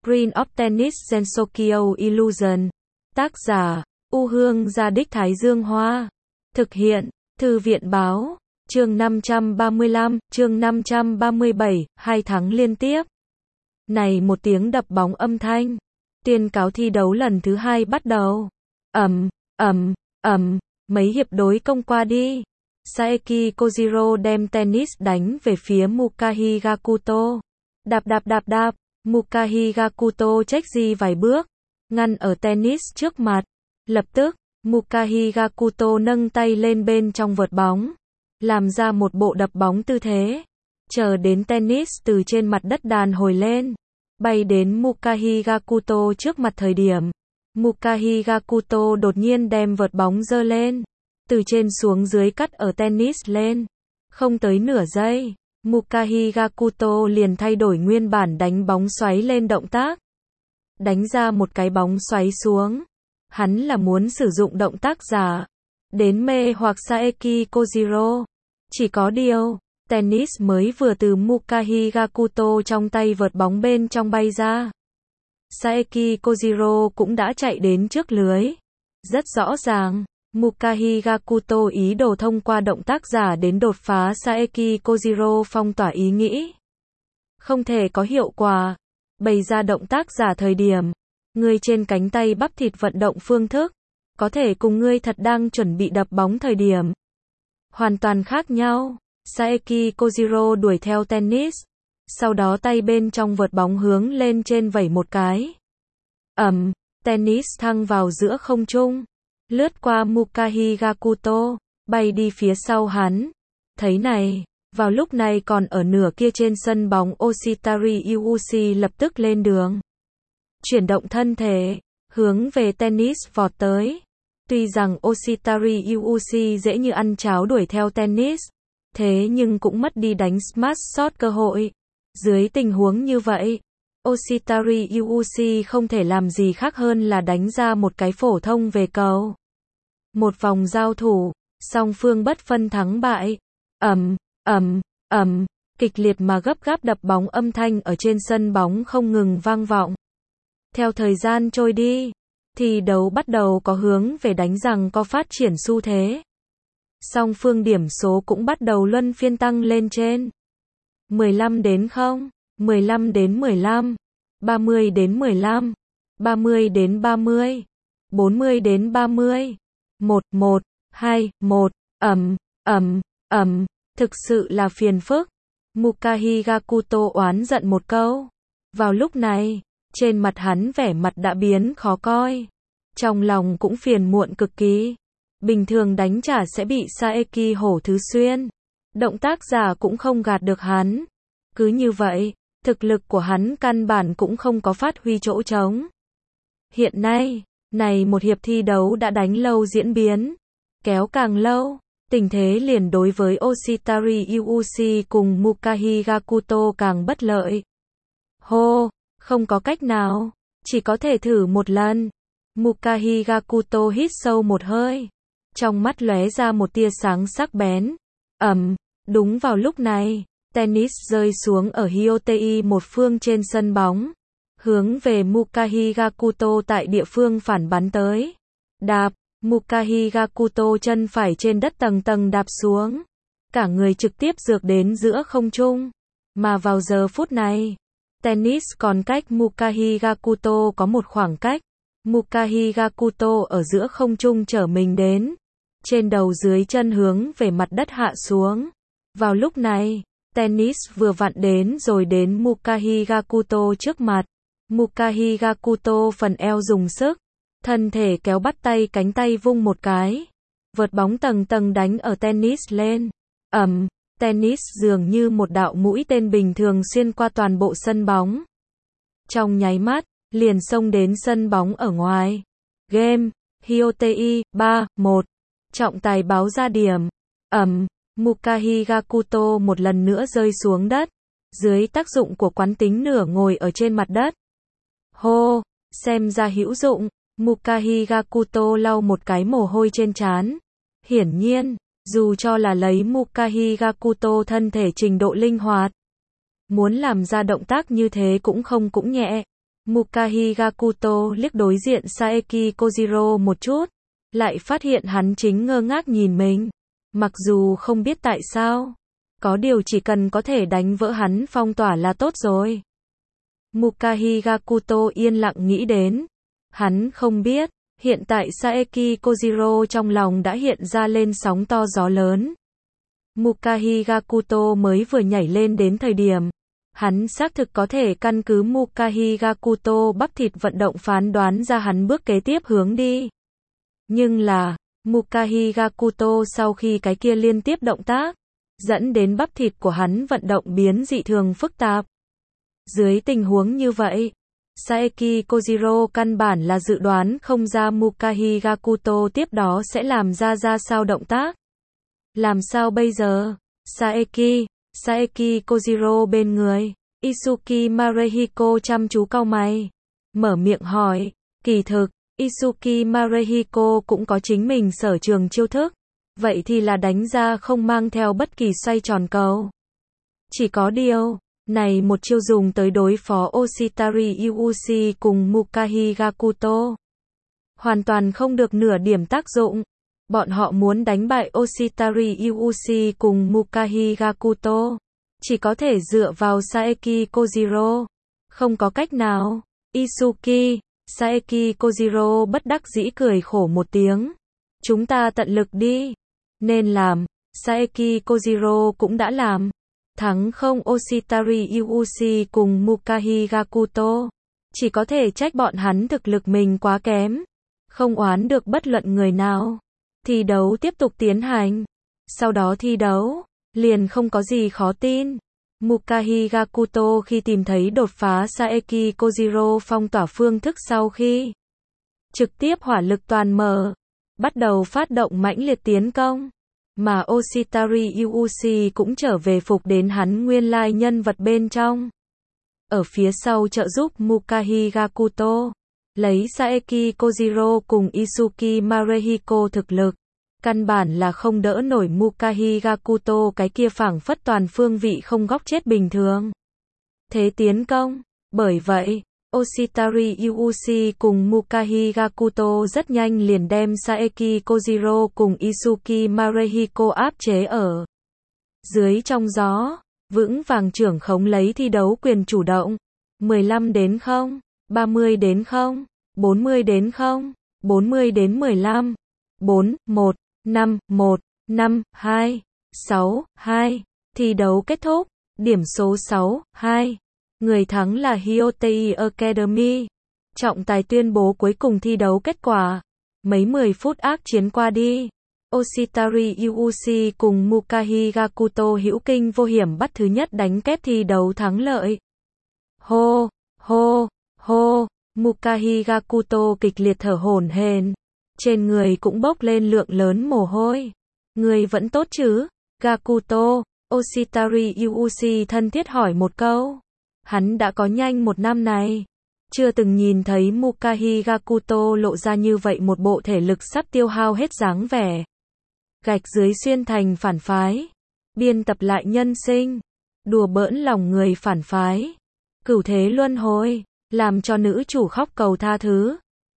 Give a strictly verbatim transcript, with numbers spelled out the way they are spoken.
Screen of Tennis Gensokyo Illusion. Tác giả, U Hương Gia Đích Thái Dương Hoa. Thực hiện, Thư viện Báo. Chương năm trăm ba mươi lăm, chương năm trăm ba mươi bảy, hai tháng liên tiếp. Này một tiếng đập bóng âm thanh. Tuyên cáo thi đấu lần thứ hai bắt đầu. Ầm, ầm, ầm, mấy hiệp đối công qua đi. Saeki Kojiro đem tennis đánh về phía Muka Higakuto. Đạp đạp đạp đạp, Muka Higakuto chếch di vài bước, ngăn ở tennis trước mặt. Lập tức, Muka Higakuto nâng tay lên bên trong vợt bóng, làm ra một bộ đập bóng tư thế. Chờ đến tennis từ trên mặt đất đàn hồi lên, bay đến Muka Higakuto trước mặt thời điểm. Muka Higakuto đột nhiên đem vợt bóng giơ lên, từ trên xuống dưới cắt ở tennis lên. Không tới nửa giây, Muka Higakuto liền thay đổi nguyên bản đánh bóng xoáy lên động tác. Đánh ra một cái bóng xoáy xuống. Hắn là muốn sử dụng động tác giả đến mê hoặc Saeki Kojiro. Chỉ có điều, tennis mới vừa từ Muka Higakuto trong tay vợt bóng bên trong bay ra. Saeki Kojiro cũng đã chạy đến trước lưới. Rất rõ ràng, Muka Higakuto ý đồ thông qua động tác giả đến đột phá Saeki Kojiro phong tỏa ý nghĩ. Không thể có hiệu quả. Bày ra động tác giả thời điểm, người trên cánh tay bắp thịt vận động phương thức, có thể cùng ngươi thật đang chuẩn bị đập bóng thời điểm. Hoàn toàn khác nhau. Saeki Kojiro đuổi theo tennis, sau đó tay bên trong vợt bóng hướng lên trên vẩy một cái. Ầm, tennis thăng vào giữa không trung, lướt qua Muka Higakuto, bay đi phía sau hắn. Thấy này, vào lúc này còn ở nửa kia trên sân bóng Oshitari Yuuchi lập tức lên đường. Chuyển động thân thể, hướng về tennis vọt tới. Tuy rằng Oshitari Yuuchi dễ như ăn cháo đuổi theo tennis, thế nhưng cũng mất đi đánh smash shot cơ hội. Dưới tình huống như vậy, Oshitari Yuuchi không thể làm gì khác hơn là đánh ra một cái phổ thông về cầu. Một vòng giao thủ, song phương bất phân thắng bại. Ầm, ầm, ầm, kịch liệt mà gấp gáp đập bóng âm thanh ở trên sân bóng không ngừng vang vọng. Theo thời gian trôi đi, thi đấu bắt đầu có hướng về đánh rằng có phát triển xu thế. Song phương điểm số cũng bắt đầu luân phiên tăng lên trên. mười lăm đến không, mười lăm đến mười lăm, ba mươi đến mười lăm, ba mươi đến ba mươi, bốn mươi đến ba mươi. một, một, hai, một, ầm, ầm, ầm, thực sự là phiền phức. Muka Higakuto oán giận một câu. Vào lúc này, trên mặt hắn vẻ mặt đã biến khó coi. Trong lòng cũng phiền muộn cực kỳ. Bình thường đánh trả sẽ bị Saeki hổ thứ xuyên. Động tác giả cũng không gạt được hắn. Cứ như vậy, thực lực của hắn căn bản cũng không có phát huy chỗ trống. Hiện nay, này một hiệp thi đấu đã đánh lâu diễn biến. Kéo càng lâu, tình thế liền đối với Oshitari Yuuchi cùng Muka Higakuto càng bất lợi. Hô, không có cách nào, chỉ có thể thử một lần. Muka Higakuto hít sâu một hơi, trong mắt lóe ra một tia sáng sắc bén. Ầm, đúng vào lúc này, tennis rơi xuống ở Hyotei một phương trên sân bóng, hướng về Muka Higakuto tại địa phương phản bắn tới. Đạp, Muka Higakuto chân phải trên đất tầng tầng đạp xuống, cả người trực tiếp dược đến giữa không trung. Mà vào giờ phút này, tennis còn cách Muka Higakuto có một khoảng cách. Muka Higakuto ở giữa không trung trở mình đến, trên đầu dưới chân hướng về mặt đất hạ xuống. Vào lúc này, tennis vừa vặn đến rồi đến Muka Higakuto trước mặt. Muka Higakuto phần eo dùng sức, thân thể kéo bắt tay cánh tay vung một cái. Vợt bóng tầng tầng đánh ở tennis lên. Ầm, tennis dường như một đạo mũi tên bình thường xuyên qua toàn bộ sân bóng. Trong nháy mắt, liền xông đến sân bóng ở ngoài. Game, Hyotei, ba, một. Trọng tài báo ra điểm. Ầm, Muka Higakuto một lần nữa rơi xuống đất. Dưới tác dụng của quán tính nửa ngồi ở trên mặt đất. Hô, xem ra hữu dụng. Muka Higakuto lau một cái mồ hôi trên trán. Hiển nhiên, dù cho là lấy Muka Higakuto thân thể trình độ linh hoạt, muốn làm ra động tác như thế cũng không cũng nhẹ. Muka Higakuto liếc đối diện Saeki Kojiro một chút, lại phát hiện hắn chính ngơ ngác nhìn mình. Mặc dù không biết tại sao, có điều chỉ cần có thể đánh vỡ hắn phong tỏa là tốt rồi. Muka Higakuto yên lặng nghĩ đến. Hắn không biết, hiện tại Saeki Kojiro trong lòng đã hiện ra lên sóng to gió lớn. Muka Higakuto mới vừa nhảy lên đến thời điểm, hắn xác thực có thể căn cứ Muka Higakuto bắp thịt vận động phán đoán ra hắn bước kế tiếp hướng đi. Nhưng là, Muka Higakuto sau khi cái kia liên tiếp động tác, dẫn đến bắp thịt của hắn vận động biến dị thường phức tạp. Dưới tình huống như vậy, Saeki Kojiro căn bản là dự đoán không ra Muka Higakuto tiếp đó sẽ làm ra ra sao động tác. Làm sao bây giờ? Saeki, Saeki Kojiro bên người, Isuki Marehiko chăm chú cau mày, mở miệng hỏi, kỳ thực, Isuki Marehiko cũng có chính mình sở trường chiêu thức, vậy thì là đánh ra không mang theo bất kỳ xoay tròn cầu. Chỉ có điều, này một chiêu dùng tới đối phó Oshitari Yuuchi cùng Muka Higakuto, hoàn toàn không được nửa điểm tác dụng. Bọn họ muốn đánh bại Oshitari Yuuchi cùng Muka Higakuto, chỉ có thể dựa vào Saeki Kojiro. Không có cách nào. Isuki, Saeki Kojiro bất đắc dĩ cười khổ một tiếng. Chúng ta tận lực đi. Nên làm, Saeki Kojiro cũng đã làm. Thắng không Oshitari Yuuchi cùng Muka Higakuto. Chỉ có thể trách bọn hắn thực lực mình quá kém. Không oán được bất luận người nào. Thi đấu tiếp tục tiến hành. Sau đó thi đấu, liền không có gì khó tin. Muka Higakuto khi tìm thấy đột phá Saeki Kojiro phong tỏa phương thức sau khi trực tiếp hỏa lực toàn mở, bắt đầu phát động mãnh liệt tiến công. Mà Oshitari Yuuchi cũng trở về phục đến hắn nguyên lai nhân vật bên trong. Ở phía sau trợ giúp Muka Higakuto, lấy Saeki Kojiro cùng Isuki Marehiko thực lực, căn bản là không đỡ nổi Muka Higakuto cái kia phảng phất toàn phương vị không góc chết bình thường. Thế tiến công, bởi vậy, Oshitari Yuuchi cùng Muka Higakuto rất nhanh liền đem Saeki Kojiro cùng Isuki Marehiko áp chế ở dưới trong gió, vững vàng trưởng khống lấy thi đấu quyền chủ động. mười lăm đến không, ba mươi đến không, bốn mươi đến không, bốn mươi đến mười lăm, bốn, một, năm, một, năm, hai, sáu, hai. Thi đấu kết thúc, điểm số sáu, hai. Người thắng là Hyotei Academy. Trọng tài tuyên bố cuối cùng thi đấu kết quả. Mấy mười phút ác chiến qua đi, Oshitari Yuuchi cùng Muka Higakuto hữu kinh vô hiểm bắt thứ nhất đánh kép thi đấu thắng lợi. Hô, hô, hô, Muka Higakuto kịch liệt thở hổn hển, trên người cũng bốc lên lượng lớn mồ hôi. Người vẫn tốt chứ, Gakuto? Oshitari Yuuchi thân thiết hỏi một câu. Hắn đã có nhanh một năm này, chưa từng nhìn thấy Muka Higakuto lộ ra như vậy một bộ thể lực sắp tiêu hao hết dáng vẻ. Gạch dưới xuyên thành phản phái, biên tập lại nhân sinh, đùa bỡn lòng người phản phái, cửu thế luân hồi, làm cho nữ chủ khóc cầu tha thứ.